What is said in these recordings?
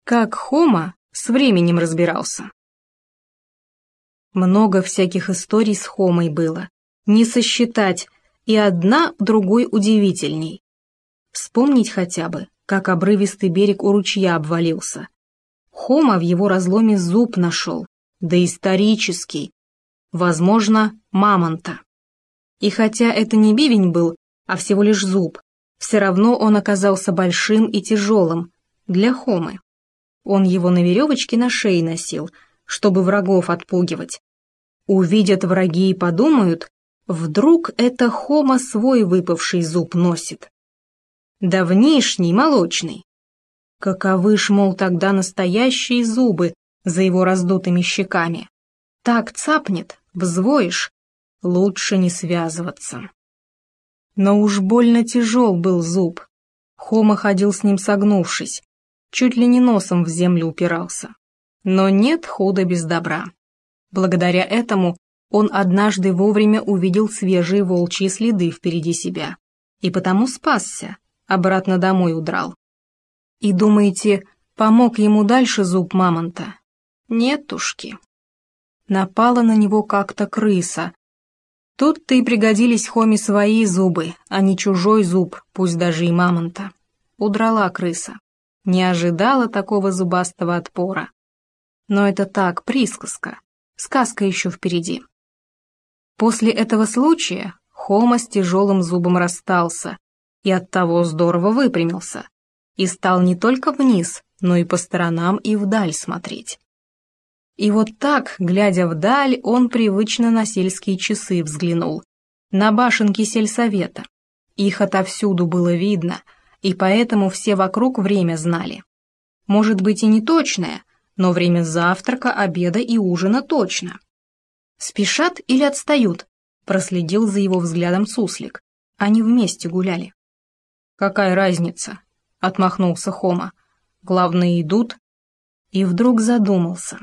Как Хома с временем разбирался. Много всяких историй с Хомой было, не сосчитать, и одна другой удивительней. Вспомнить хотя бы, как обрывистый берег у ручья обвалился. Хома в его разломе зуб нашел, да исторический, возможно, мамонта. И хотя это не бивень был, а всего лишь зуб, все равно он оказался большим и тяжелым для Хомы. Он его на веревочке на шее носил, чтобы врагов отпугивать. Увидят враги и подумают, вдруг это Хома свой выпавший зуб носит. Давнишний, молочный. Каковы ж, мол, тогда настоящие зубы за его раздутыми щеками? Так цапнет, взвоишь, лучше не связываться. Но уж больно тяжел был зуб. Хома ходил с ним согнувшись, чуть ли не носом в землю упирался. Но нет худа без добра. Благодаря этому он однажды вовремя увидел свежие волчьи следы впереди себя, и потому спасся, обратно домой удрал. И думаете, помог ему дальше зуб мамонта? Нетушки. Напала на него как-то крыса. Тут-то и пригодились Хоме свои зубы, а не чужой зуб, пусть даже и мамонта. Удрала крыса. Не ожидала такого зубастого отпора. Но это так, присказка. Сказка еще впереди. После этого случая Хома с тяжелым зубом расстался и оттого здорово выпрямился и стал не только вниз, но и по сторонам и вдаль смотреть. И вот так, глядя вдаль, он привычно на сельские часы взглянул, на башенки сельсовета. Их отовсюду было видно, и поэтому все вокруг время знали. Может быть и не точное, но время завтрака, обеда и ужина точно. «Спешат или отстают?» — проследил за его взглядом суслик. Они вместе гуляли. «Какая разница?» — отмахнулся Хома. «Главное, идут». И вдруг задумался.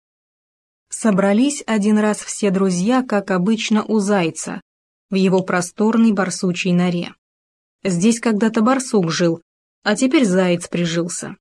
Собрались один раз все друзья, как обычно, у зайца, в его просторной барсучьей норе. Здесь когда-то барсук жил, а теперь заяц прижился.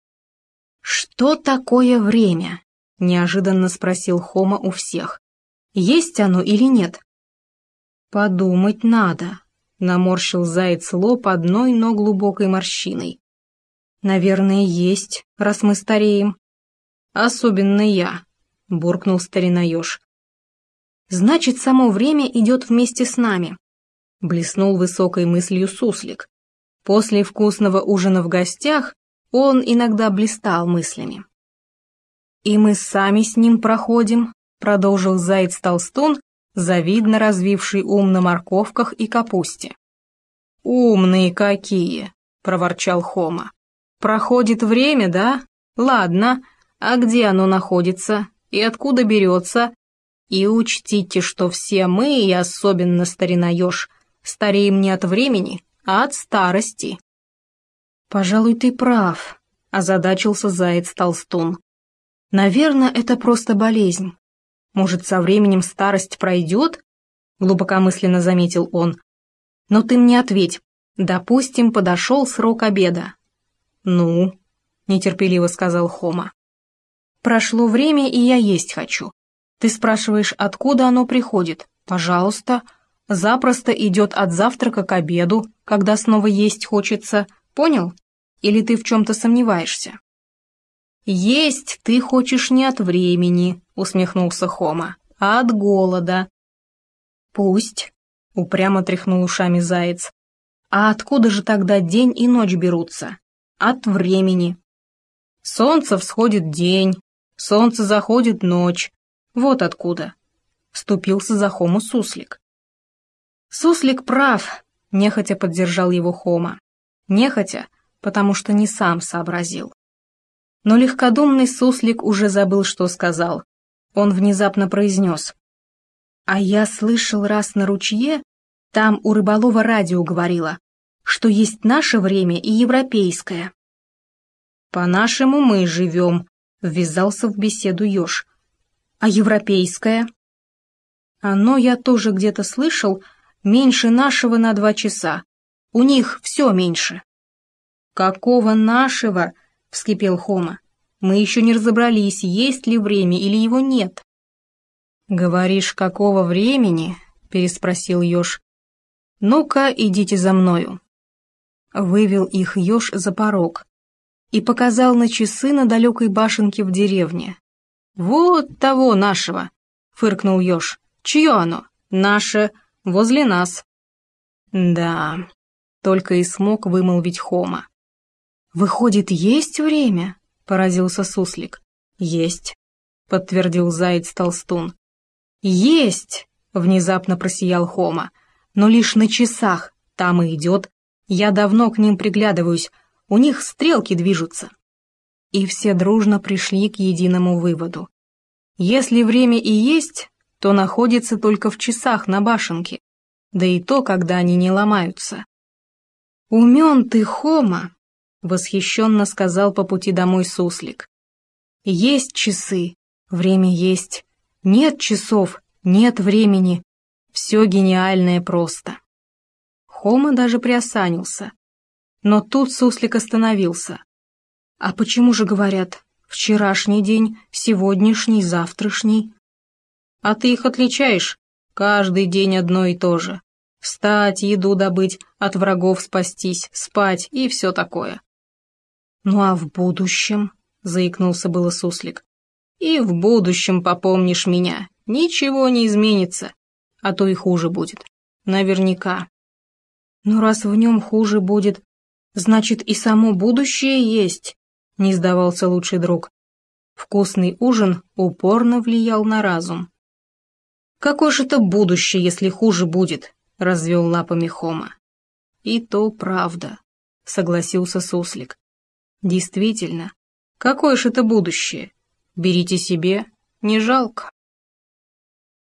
«Что такое время?» — неожиданно спросил Хома у всех. «Есть оно или нет?» «Подумать надо», — наморщил заяц лоб одной, но глубокой морщиной. «Наверное, есть, раз мы стареем». «Особенно я», — буркнул старина-еж. «Значит, само время идет вместе с нами», — блеснул высокой мыслью суслик. После вкусного ужина в гостях он иногда блистал мыслями. «И мы сами с ним проходим», — продолжил заяц-толстун, завидно развивший ум на морковках и капусте. «Умные какие!» — проворчал Хома. «Проходит время, да? Ладно, а где оно находится и откуда берется? И учтите, что все мы, и особенно старина-еж, стареем не от времени, а от старости». «Пожалуй, ты прав», — озадачился заяц-толстун. «Наверное, это просто болезнь. Может, со временем старость пройдет?» — глубокомысленно заметил он. «Но ты мне ответь. Допустим, подошел срок обеда». «Ну?» — нетерпеливо сказал Хома. «Прошло время, и я есть хочу. Ты спрашиваешь, откуда оно приходит? Пожалуйста. Запросто идет от завтрака к обеду, когда снова есть хочется. Понял? Или ты в чем-то сомневаешься?» «Есть ты хочешь не от времени», — усмехнулся Хома, — «а от голода». «Пусть», — упрямо тряхнул ушами заяц. «А откуда же тогда день и ночь берутся? От времени. Солнце всходит день, солнце заходит ночь. Вот откуда», — вступился за Хому суслик. «Суслик прав», — нехотя поддержал его Хома. Нехотя, потому что не сам сообразил. Но легкодумный суслик уже забыл, что сказал. Он внезапно произнес: «А я слышал раз на ручье, там у рыболова радио говорило, что есть наше время и европейское». «По-нашему мы живем», — ввязался в беседу еж. «А европейское?» «Оно, я тоже где-то слышал, меньше нашего на 2 часа. У них все меньше». «Какого нашего?» — вскипел Хома. Мы еще не разобрались, есть ли время или его нет». «Говоришь, какого времени?» — переспросил еж. «Ну-ка, идите за мною». Вывел их еж за порог и показал на часы на далекой башенке в деревне. «Вот того нашего», — фыркнул еж. «Чье оно?» «Наше, возле нас». «Да», — только и смог вымолвить Хома. «Выходит, есть время?» — поразился суслик. «Есть», — подтвердил заяц-толстун. «Есть!» — внезапно просиял Хома. «Но лишь на часах, там и идет. Я давно к ним приглядываюсь, у них стрелки движутся». И все дружно пришли к единому выводу. Если время и есть, то находится только в часах на башенке, да и то, когда они не ломаются. «Умен ты, Хома!» — восхищенно сказал по пути домой суслик. «Есть часы, время есть, нет часов, нет времени, все гениальное просто». Хома даже приосанился. Но тут суслик остановился. «А почему же говорят вчерашний день, сегодняшний, завтрашний?» «А ты их отличаешь? Каждый день одно и то же. Встать, еду добыть, от врагов спастись, спать и все такое». «Ну а в будущем?» — заикнулся было суслик. «И в будущем попомнишь меня, ничего не изменится, а то и хуже будет. Наверняка». «Но раз в нем хуже будет, значит и само будущее есть», — не сдавался лучший друг. Вкусный ужин упорно влиял на разум. «Какое ж это будущее, если хуже будет?» — развел лапами Хома. «И то правда», — согласился суслик. «Действительно, какое ж это будущее? Берите себе, не жалко».